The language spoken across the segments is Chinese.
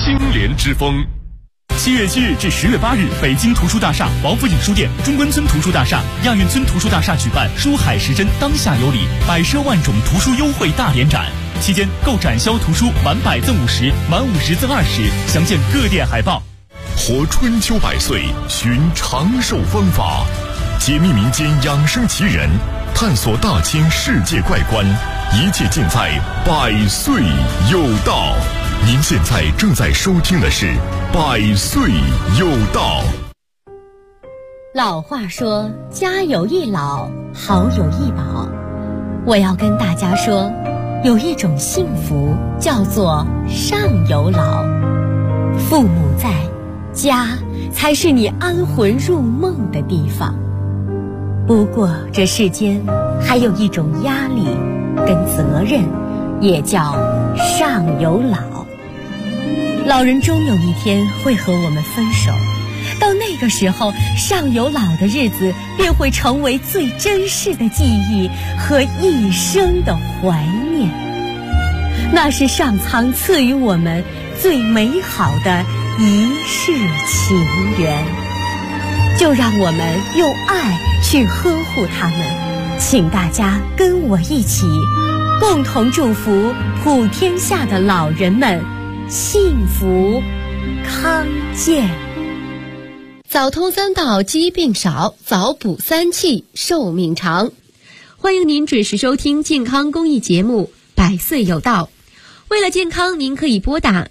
青莲之风。7月7日至10月8日，北京图书大厦、王府井书店、中关村图书大厦、亚运村图书大厦举办书海时针当下有礼百奢万种图书优惠大联展，期间购展销图书满100赠50，满50赠20，详见各店海报。 活春秋百岁，寻长寿方法，解密民间养生奇人，探索大千世界怪观，一切尽在百岁有道。您现在正在收听的是百岁有道。 老话说，家有一老，好有一宝。我要跟大家说，有一种幸福叫做上有老。父母在，家才是你安魂入梦的地方。不过这世间还有一种压力跟责任，也叫上有老。老人终有一天会和我们分手，到那个时候，上有老的日子便会成为最珍视的记忆和一生的怀念。那是上苍赐予我们最美好的一世情缘，就让我们用爱去呵护他们。请大家跟我一起，共同祝福普天下的老人们幸福康健。早通3道，疾病少；早补3气，寿命长。欢迎您准时收听健康公益节目《百岁有道》。为了健康，您可以拨打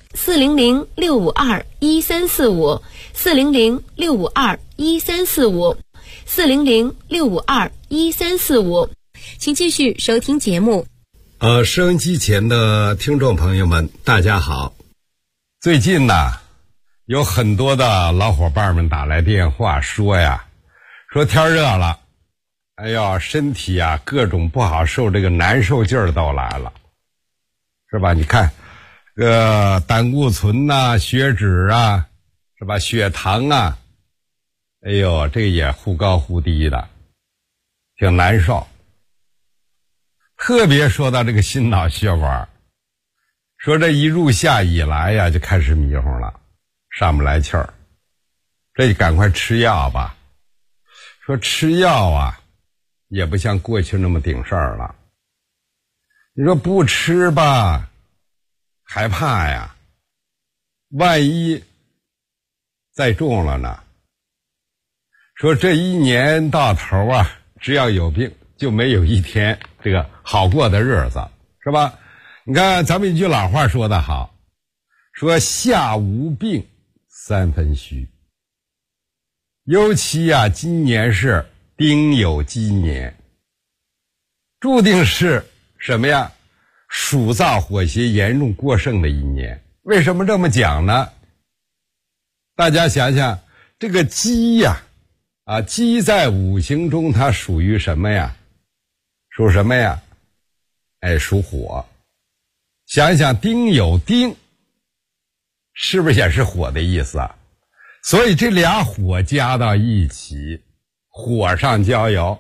400-652-1345、400-652-1345、400-652-1345。请继续收听节目。 收音机前的听众朋友们，大家好。最近呢，有很多的老伙伴们打来电话说天热了，哎呦，身体各种不好受，这个难受劲儿都来了，是吧？你看胆固醇血脂是吧，血糖哎呦，这也忽高忽低的，挺难受。特别说到这个心脑血管，说这一入夏以来就开始迷糊了，上不来气儿，这就赶快吃药吧。说吃药也不像过去那么顶事儿了。你说不吃吧，害怕万一再中了呢？说这一年到头只要有病，就没有一天这个好过的日子，是吧？你看咱们一句老话说得好，说夏无病三分虚。尤其今年是丁酉鸡年，注定是什么呀？暑燥火邪严重过剩的一年。为什么这么讲呢？大家想想，这个鸡鸡在五行中它属于什么呀？属什么呀？属火。想想丁酉丁，是不是也是火的意思所以这俩火加到一起，火上浇油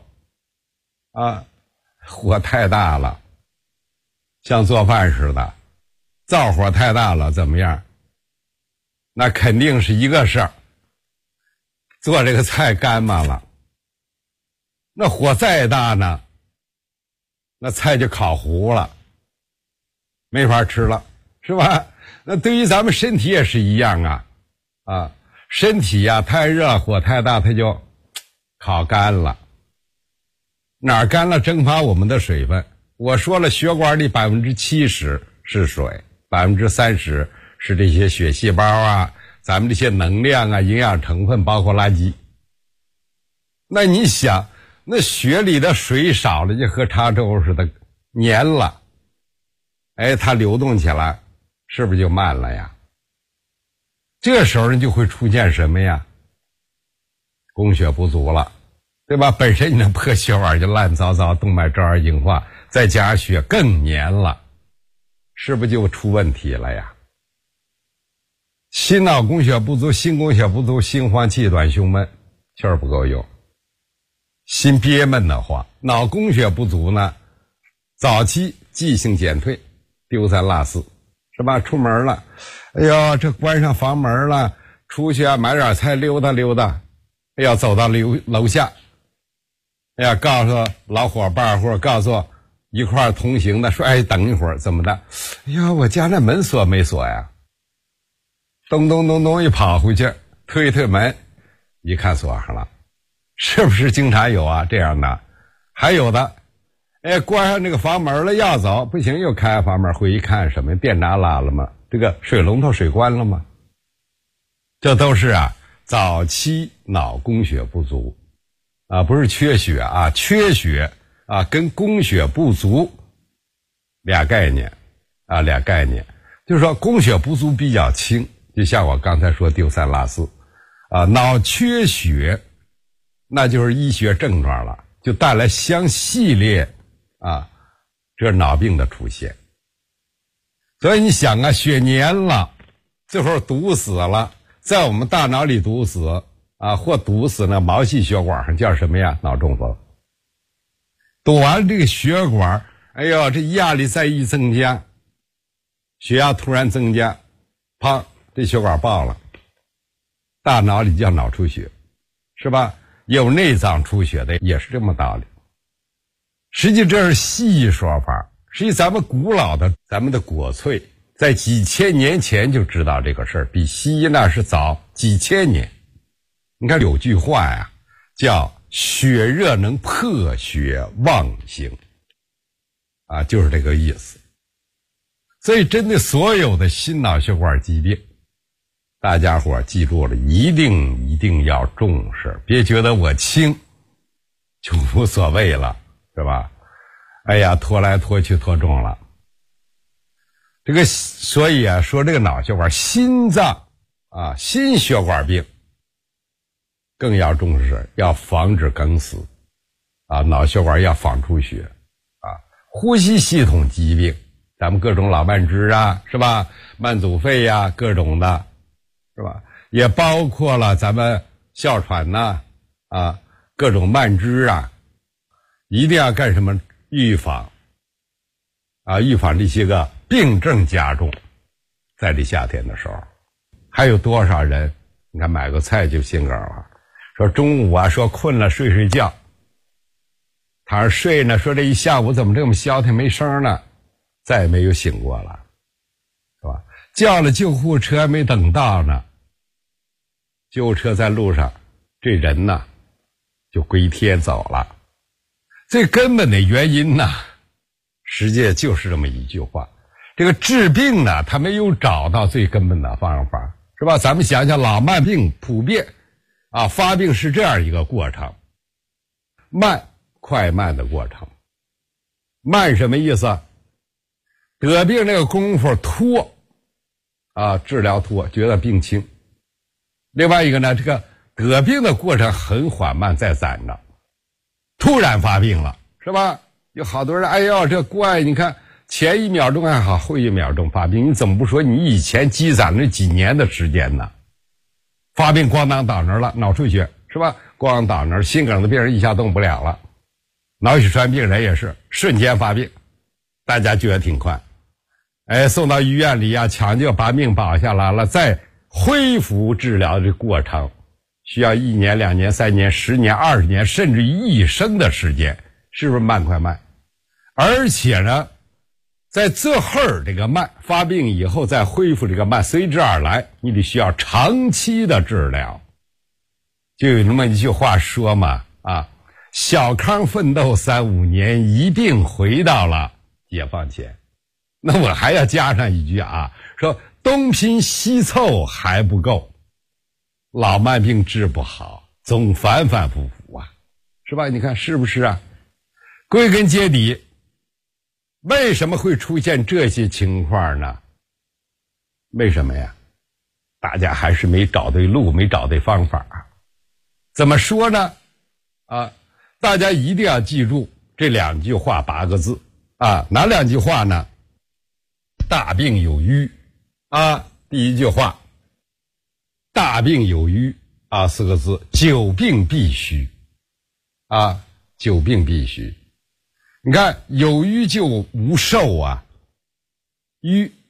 火太大了，像做饭似的，灶火太大了怎么样？那肯定是一个事儿，做这个菜干巴了。那火再大呢，那菜就烤糊了，没法吃了，是吧？那对于咱们身体也是一样身体太热，火太大，它就烤干了。哪儿干了？蒸发我们的水分。我说了，血管里70%是水，30%是这些血细胞咱们这些能量营养成分，包括垃圾。那你想，那血里的水少了，就和茶粥似的黏了，它流动起来是不是就慢了呀？这时候人就会出现什么呀？供血不足了，对吧？本身你的破血管就烂糟糟，动脉粥硬化，再加上血更黏了，是不是就出问题了呀？心脑供血不足，心供血不足，心慌气短胸闷，气儿不够用。心憋闷的话，脑供血不足呢，早期记性减退，丢三落四，是是吧？出门了，哎呦，这关上房门了，出去啊买点菜溜达溜达，哎呀，走到楼下，哎呀，告诉老伙伴或者告诉一块同行的说，哎，等一会儿怎么的？哎呀，我家那门锁没锁呀？咚咚咚咚一跑回去，推推门，一看锁上了，是不是经常有啊这样的？还有的，哎，关上这个房门了要走，不行，又开房门回一看，什么电闸拉了吗？这个水龙头水关了吗？这都是啊早期脑供血不足啊，不是缺血啊，缺血啊跟供血不足俩概念，就是说供血不足比较轻，就像我刚才说丢三落四啊，脑缺血那就是医学症状了，就带来相系列啊这脑病的出现。所以你想啊，血粘了，最后堵死了，在我们大脑里堵死啊，或堵死那毛细血管上，叫什么呀？脑中风。堵完这个血管，哎呦，这压力再一增加，血压突然增加，砰，这血管爆了，大脑里叫脑出血，是吧？有内脏出血的也是这么道理。实际这是西医说法，实际咱们古老的咱们的国粹在几千年前就知道这个事儿，比西医那是早几千年。你看有句话呀，叫血热能破血旺行啊，就是这个意思。所以针对所有的心脑血管疾病，大家伙记住了，一定要重视，别觉得我轻就无所谓了，是吧？哎呀，拖来拖去拖重了。这个所以啊，说这个脑血管心脏啊，心血管病更要重视，要防止梗死啊，脑血管要防出血啊，呼吸系统疾病，咱们各种老慢支啊，是吧？慢阻肺呀，各种的，是吧？也包括了咱们哮喘呐啊，各种慢支啊，一定要干什么？预防啊，预防这些个病症加重。在这夏天的时候，还有多少人你看买个菜就心梗了，说中午啊说困了睡觉，躺着睡呢，说这一下午怎么这么消停没声呢，再也没有醒过了，是吧？叫了救护车没等到呢，救护车在路上，这人呢就归天走了。最根本的原因呢，实际就是这么一句话，这个治病呢他没有找到最根本的方法，是吧？咱们想想老慢病普遍啊，发病是这样一个过程，慢快慢的过程。慢什么意思？得病那个功夫拖啊，治疗拖，觉得病轻。另外一个呢，这个得病的过程很缓慢，在攒着，突然发病了，是吧？有好多人，哎呦，这怪，你看前1秒钟还好，后1秒钟发病，你怎么不说你以前积攒了几年的时间呢？发病咣当倒那儿了，脑出血，是吧？咣倒那儿，心梗的病人一下动不了了，脑血栓病人也是瞬间发病，大家觉得挺快，哎，送到医院里啊，抢救把命保下来了，再恢复治疗的过程需要1年、2年、3年、10年、20年，甚至于一生的时间，是不是慢快慢？而且呢，在这会儿这个慢发病以后再恢复这个慢，随之而来你得需要长期的治疗。就有那么一句话说嘛，啊，小康奋斗3、5年，一定回到了解放前。那我还要加上一句啊，说东拼西凑还不够，老慢病治不好，总反反复复啊，是吧？你看是不是啊？归根结底，为什么会出现这些情况呢？为什么呀？大家还是没找对路，没找对方法。怎么说呢？啊，大家一定要记住这2句话8个字啊，哪2句话呢？大病有余啊，第一句话，大病有余啊，4个字，久病必须啊，久病必须。你看有余就无寿啊，余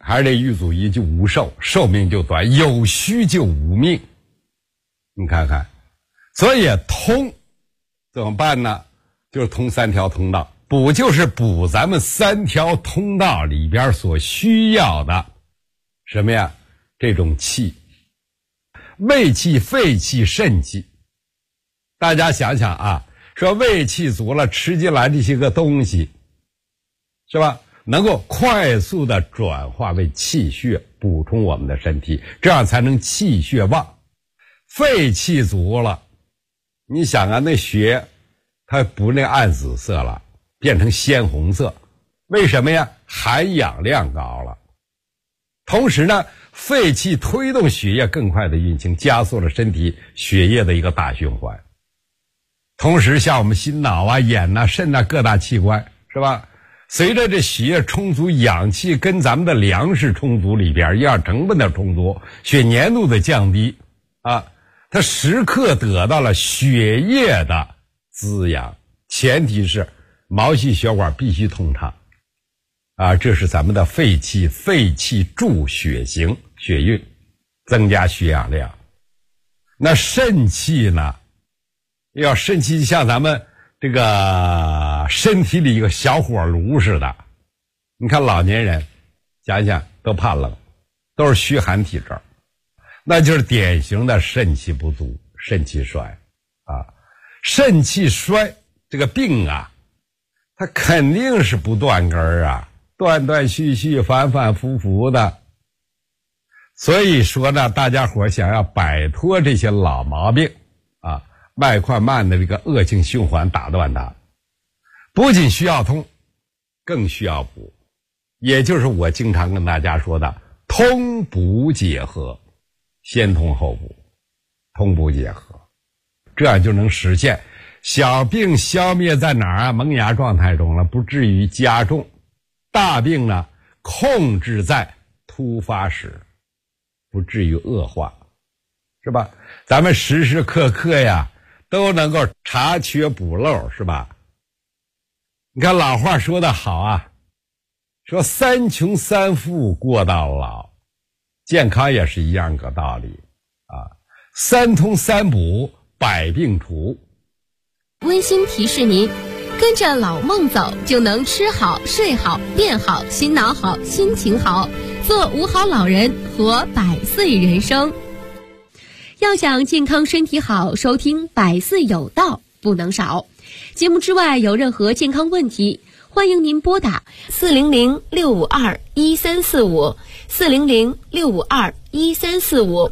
还是这玉祖仪就无寿，寿命就短，有虚就无命。你看看，所以通怎么办呢？就是通3条通道，补就是补咱们3条通道里边所需要的什么呀？这种气，胃气、肺气、肾气。大家想想啊，说胃气足了，吃进来这些个东西，是吧？能够快速的转化为气血，补充我们的身体，这样才能气血旺。肺气足了，你想啊，那血它不那暗紫色了，变成鲜红色，为什么呀？含氧量高了。同时呢，肺气推动血液更快的运行，加速了身体血液的一个大循环。同时像我们心脑啊、眼啊、肾啊各大器官，是吧？随着这血液充足，氧气跟咱们的粮食充足里边，营养成分的充足，血粘度的降低啊，它时刻得到了血液的滋养，前提是毛细血管必须通畅啊，这是咱们的肺气，肺气助血行、血运，增加血氧量。那肾气呢？要肾气像咱们这个身体里一个小火炉似的，你看老年人想想都怕冷，都是虚寒体质，那就是典型的肾气不足、肾气衰啊。肾气衰这个病啊，它肯定是不断根儿啊，断断续续、反反复复的。所以说呢，大家伙想要摆脱这些老毛病啊，脉快慢的这个恶性循环，打断它，不仅需要通，更需要补，也就是我经常跟大家说的通补结合，先通后补，通补结合，这样就能实现小病消灭在哪儿啊？萌芽状态中了，不至于加重；大病呢，控制在突发时，不至于恶化，是吧？咱们时时刻刻呀都能够查缺补漏，是吧？你看老话说得好啊，说3穷3富过到老，健康也是一样个道理啊。3通3补，百病除。 温馨提示您，跟着老孟走，就能吃好、睡好、变好、心脑好、心情好，做5好老人，活100岁人生。要想健康身体好，收听百岁有道不能少。节目之外有任何健康问题，欢迎您拨打400-652-1345 400-652-1345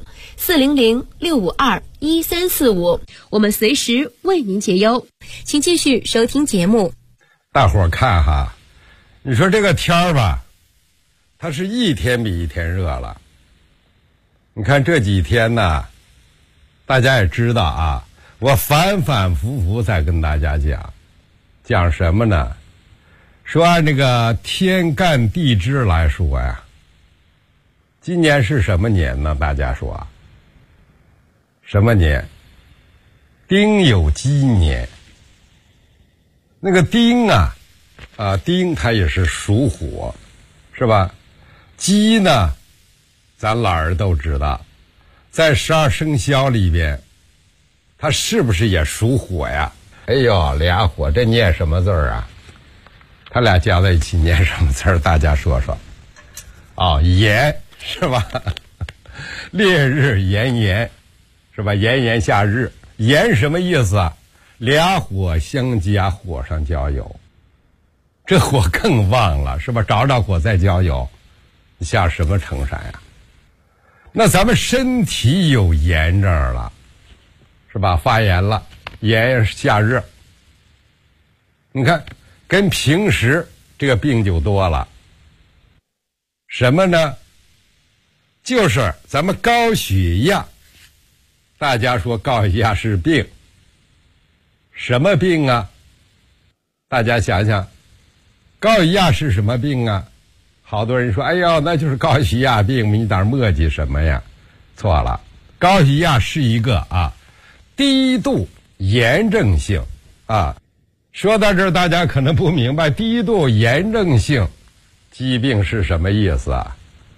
400-652-1345，我们随时为您解忧。请继续收听节目。 大伙儿看哈，你说这个天儿吧，它是一天比一天热了。你看这几天呢，大家也知道啊，我反反复复在跟大家讲什么呢？说按这个天干地支来说呀，今年是什么年呢？大家说啊，什么年？丁酉鸡年。那个丁啊，丁它也是属火，是吧？鸡呢，咱老人都知道，在12生肖里边，它是不是也属火呀？哎呦，俩火，这念什么字儿啊？他俩加在一起念什么字儿？大家说说。哦，炎是吧？烈日炎炎，是吧？炎炎夏日，炎什么意思啊？俩火相加，火上浇油，这火更旺了，是吧？着火再浇油，像什么成色呀？那咱们身体有炎症了，是吧？发炎了，炎夏日，你看跟平时这个病就多了。什么呢？就是咱们高血压。大家说高血压是病，什么病啊？大家想想，高血压是什么病啊？好多人说，哎呦，那就是高血压病，你哪磨叽什么呀？错了，高血压是一个低度炎症性啊。说到这儿，大家可能不明白低度炎症性疾病是什么意思啊？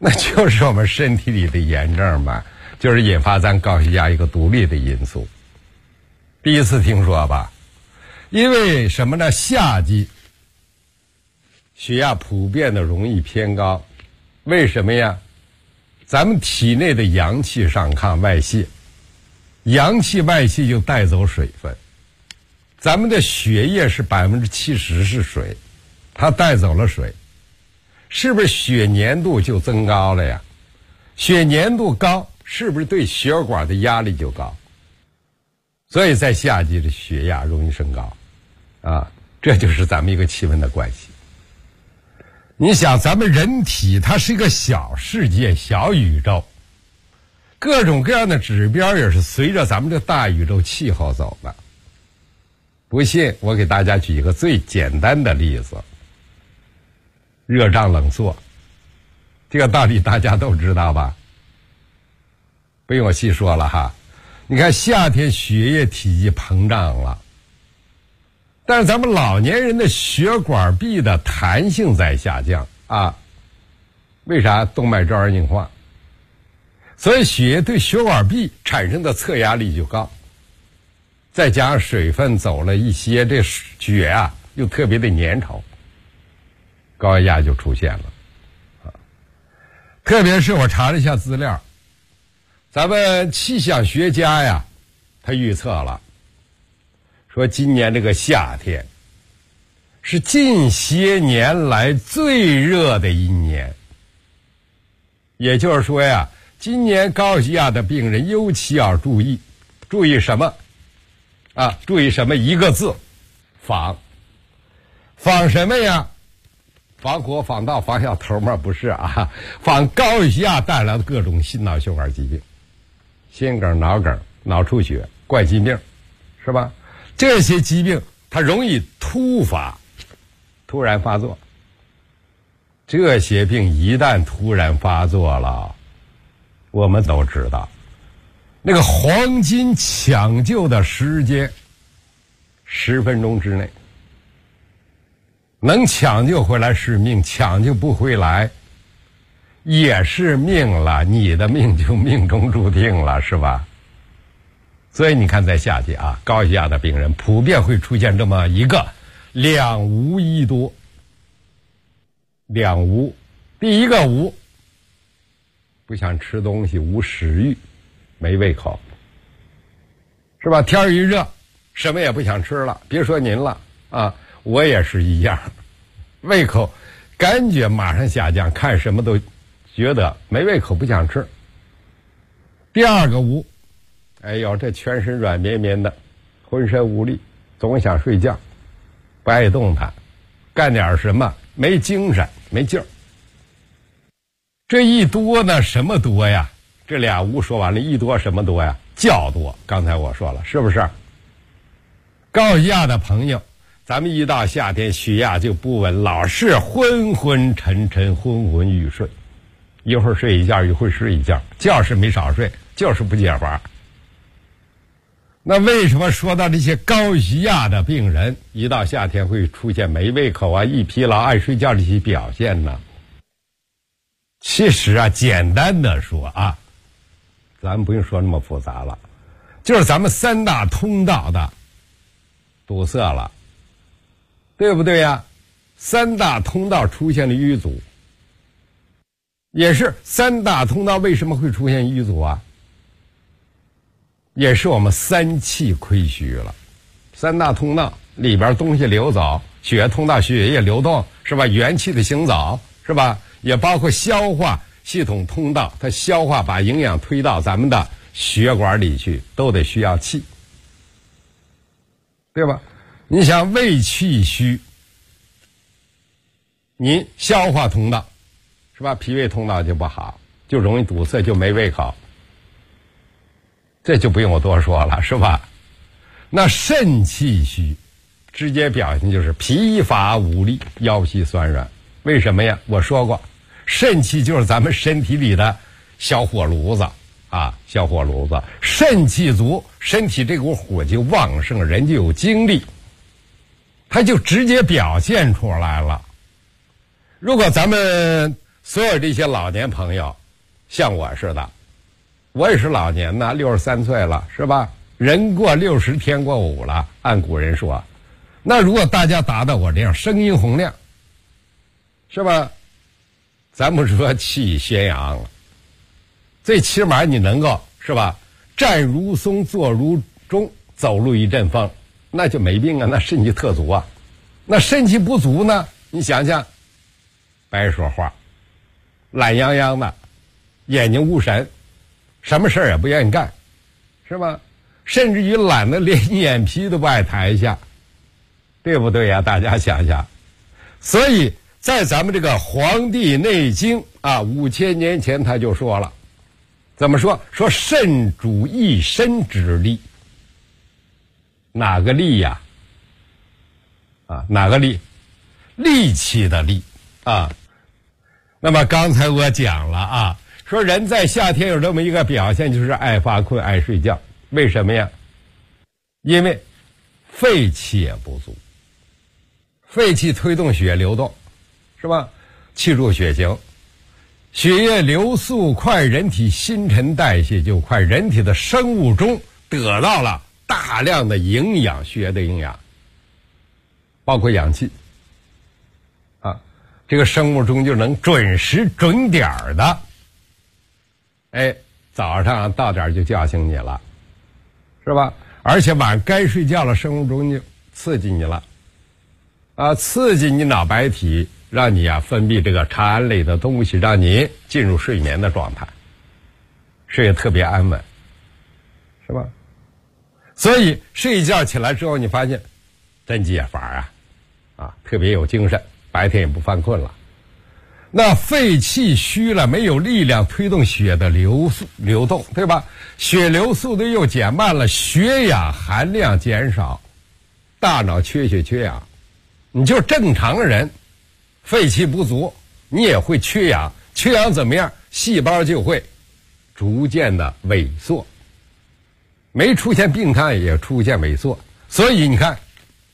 那就是我们身体里的炎症嘛，就是引发咱高血压一个独立的因素。第一次听说吧？因为什么呢？夏季血压普遍的容易偏高，为什么呀？咱们体内的阳气上亢外泄，阳气外泄就带走水分。咱们的血液是70%是水，它带走了水，是不是血粘度就增高了呀？血粘度高，是不是对血管的压力就高？所以在夏季的血压容易升高，这就是咱们一个气温的关系。你想，咱们人体它是一个小世界、小宇宙，各种各样的指标也是随着咱们这大宇宙气候走的。不信，我给大家举一个最简单的例子：热胀冷缩，这个道理大家都知道吧？不用我细说了哈。你看夏天血液体积膨胀了，但是咱们老年人的血管壁的弹性在下降啊。为啥？动脉粥样硬化，所以血液对血管壁产生的侧压力就高，再加上水分走了一些，这血啊又特别的粘稠，高压就出现了特别是我查了一下资料，咱们气象学家呀，他预测了，说今年这个夏天是近些年来最热的一年。也就是说呀，今年高血压的病人尤其要注意什么注意什么？一个字，防什么呀？防火、防盗、防小偷吗？不是防高血压带来的各种心脑血管疾病，心梗、脑梗、脑出血、冠心病，是吧？这些疾病它容易突然发作。这些病一旦突然发作了，我们都知道，那个黄金抢救的时间10分钟之内，能抢救回来是命，抢救不回来也是命了，你的命就命中注定了，是吧？所以你看，在夏季高血压的病人普遍会出现这么一个两无一多。两无，第一个无，不想吃东西，无食欲，没胃口，是吧？天一热，什么也不想吃了。别说您了我也是一样，胃口感觉马上下降，看什么都觉得没胃口，不想吃。第二个无，哎呦，这全身软绵绵的，浑身无力，总想睡觉，不爱动弹，干点什么没精神没劲儿。这一多呢，什么多呀？这俩无说完了，一多什么多呀？较多。刚才我说了，是不是？高血压的朋友，咱们一到夏天血压就不稳，老是昏昏沉沉，昏昏欲睡，一会儿睡一觉，一会儿睡一觉，觉是没少睡，就是不解乏。那为什么说到这些高血压的病人一到夏天会出现没胃口易疲劳、爱睡觉这些表现呢？其实简单的说咱们不用说那么复杂了，就是咱们3大通道的堵塞了，对不对呀？3大通道出现了淤阻，也是3大通道为什么会出现淤阻也是我们3气亏虚了。3大通道里边东西流走，血液通道血液流动，是吧？元气的行走，是吧？也包括消化系统通道，它消化把营养推到咱们的血管里去，都得需要气，对吧？你想胃气虚，你消化通道，是吧？脾胃通道就不好，就容易堵塞，就没胃口，这就不用我多说了，是吧？那肾气虚，直接表现就是疲乏无力，腰膝酸软。为什么呀？我说过，肾气就是咱们身体里的小火炉子小火炉子。肾气足，身体这股火就旺盛，人就有精力，它就直接表现出来了。如果咱们所有这些老年朋友，像我似的，我也是老年呢，63岁了，是吧？人过60天过5了，按古人说。那如果大家达到我这样声音洪亮，是吧？咱不说气宣扬了，最起码你能够，是吧？站如松，坐如钟，走路一阵风，那就没病啊，那肾气特足啊。那肾气不足呢，你想想，白说话，懒洋洋的，眼睛无神，什么事儿也不愿意干，是吧？甚至于懒得连眼皮都不爱抬一下，对不对呀？大家想想。所以在咱们这个《黄帝内经》啊，5000年前他就说了，怎么说？说肾主一身之力。哪个力呀？哪个力？力气的力啊。那么刚才我讲了啊，说人在夏天有这么一个表现，就是爱发困、爱睡觉。为什么呀？因为肺气也不足。肺气推动血流动，是吧？气助血行，血液流速快，人体新陈代谢就快，人体的生物钟得到了大量的营养，血液的营养，包括氧气啊，这个生物钟就能准时准点的，早上到点就叫醒你了，是吧？而且晚上该睡觉了，生物钟就刺激你了，刺激你脑白体，让你分泌这个茶胺类的东西，让你进入睡眠的状态，睡得特别安稳，是吧？所以睡一觉起来之后，你发现真解乏特别有精神，白天也不犯困了。那肺气虚了，没有力量推动血的流动，对吧？血流速度又减慢了，血氧含量减少，大脑缺血缺氧。你就正常人，肺气不足，你也会缺氧，缺氧怎么样？细胞就会逐渐的萎缩，没出现病态也出现萎缩。所以你看，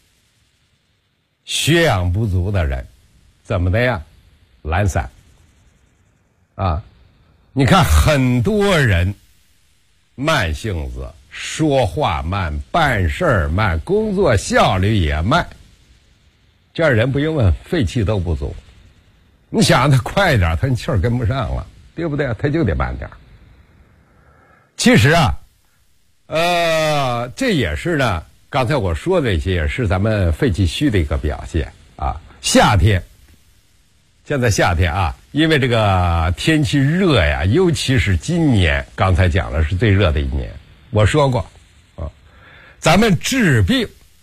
血氧不足的人怎么的呀？懒散你看很多人慢性子，说话慢，办事儿慢，工作效率也慢，这样人不用问，肺气都不足。你想他快点，他气儿跟不上了，对不对？他就得慢点。其实这也是呢，刚才我说的这些也是咱们肺气虚的一个表现夏天，现在夏天因为这个天气热呀，尤其是今年，刚才讲了是最热的一年。我说过咱们治病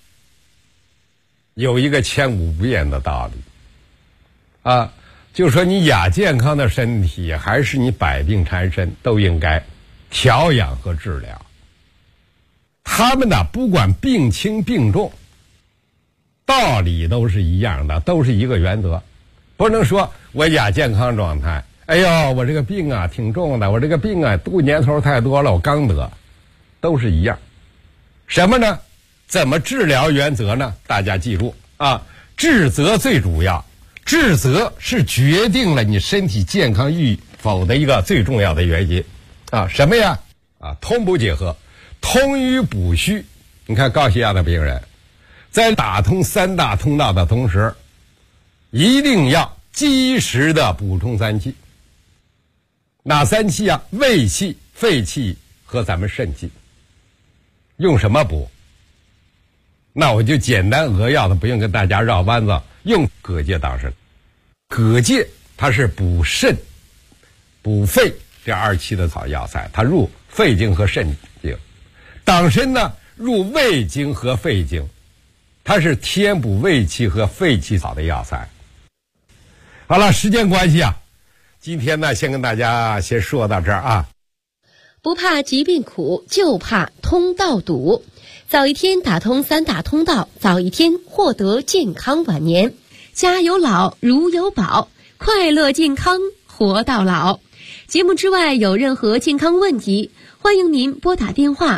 有一个千古不变的道理就说你亚健康的身体还是你百病缠身，都应该调养和治疗。他们不管病轻病重，道理都是一样的，都是一个原则。不能说我亚健康状态，我这个病挺重的，我这个病度年头太多了，我刚得，都是一样。什么呢？怎么治疗原则呢？大家记住治则最主要，治则是决定了你身体健康与否的一个最重要的原因什么呀？通补结合，通瘀补虚。你看高血压的病人，在打通3大通道的同时，一定要及时的补充3气。哪3气胃气、肺气和咱们肾气。用什么补？那我就简单扼要的，不用跟大家绕弯子，用蛤蚧当参。蛤蚧它是补肾、补肺这2气的草药材，它入肺经和肾经。党参呢，入胃经和肺经，它是填补胃气和肺气草的药材。好了，时间关系今天呢，先跟大家先说到这儿不怕疾病苦，就怕通道堵。早一天打通3大通道，早一天获得健康晚年。家有老，如有宝，快乐健康活到老。节目之外有任何健康问题，欢迎您拨打电话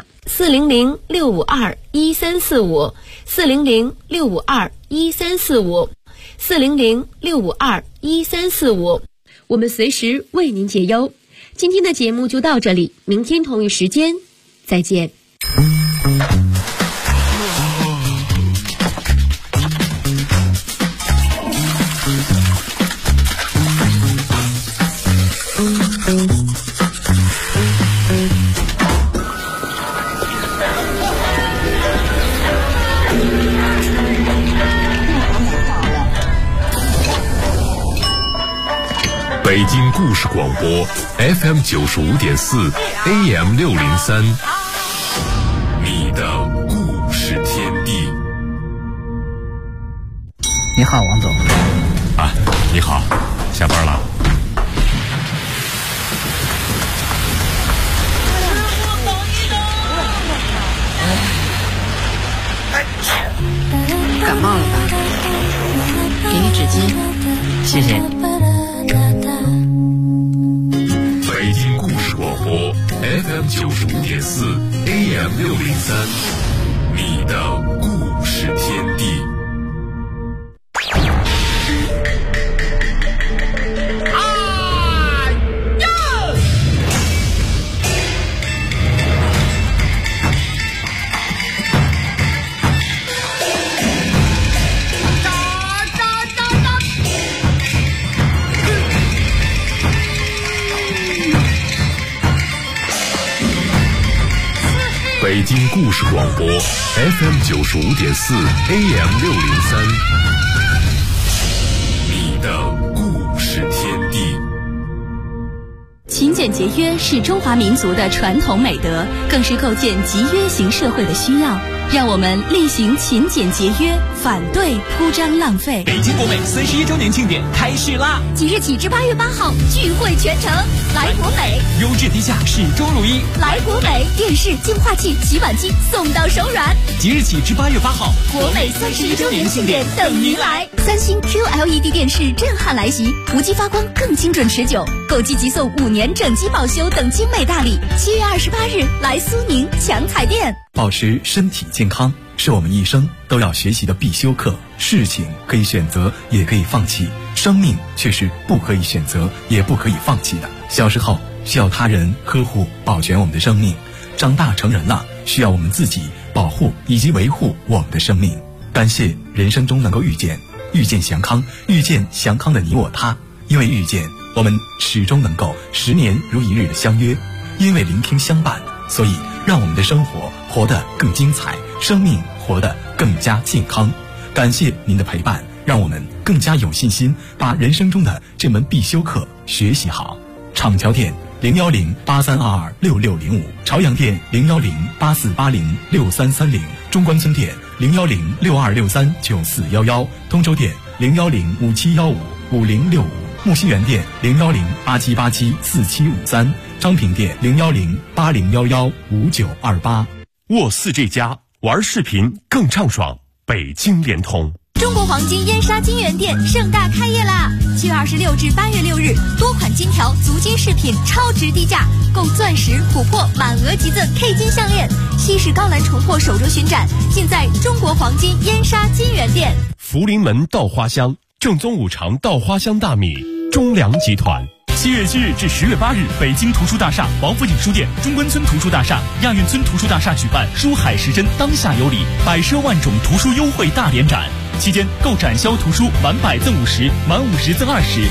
400-652-1345 400-652-1345 400-652-1345， 我们随时为您解忧。今天的节目就到这里，明天同一时间再见。 北京故事广播 FM 95.4 AM 603，你的故事天地。 你好，王总。 啊，你好，下班了。 感冒了吧？给你纸巾，谢谢。 北京故事广播 FM 95.4 AM 603，你的故事天地。北京故事广播 FM 95.4 AM 603，你的故事天地。 勤俭节约是中华民族的传统美德，更是构建集约型社会的需要。让我们厉行勤俭节约，反对铺张浪费。 北京国美31周年庆典开始啦！ 即日起至8月8号，聚会全程来国美， 优质低价，始终如一。 来国美，电视、净化器、洗碗机送到手软。 即日起至8月8号， 国美31周年庆典等您来。三星 QLED 电视震撼来袭，无机发光更精准持久，购机即送5年整机保修等精美大礼。7月28日来苏宁强彩电。 保持身体健康是我们一生都要学习的必修课。事情可以选择，也可以放弃，生命却是不可以选择，也不可以放弃的。小时候需要他人呵护保全我们的生命，长大成人了需要我们自己保护以及维护我们的生命。感谢人生中能够遇见祥康，遇见祥康的你我他。因为遇见，我们始终能够10年如一日的相约；因为聆听相伴，所以让我们的生活活得更精彩，生命活得更加健康。感谢您的陪伴，让我们更加有信心把人生中的这门必修课学习好。厂桥店01083226605，朝阳店01084806330，中关村店01062639411，通州店01057155065，木樨园店01087874753，昌平店01080115928。 沃4这家玩视频更畅爽，北京联通。 中国黄金燕莎金源店盛大开业啦！7月26至8月6日，多款金条、足金饰品超值低价，购钻石、琥珀满额即赠 K 金项链，西式高栏重货手镯巡展，尽在中国黄金燕莎金源店。 福临门稻花香，正宗5常稻花香大米，中粮集团。 7月7日至10月8日，北京图书大厦、王府井书店、中关村图书大厦、亚运村图书大厦举办书海时针当下有礼，百奢万种图书优惠大联展。期间购展销图书满100赠50，满50赠20。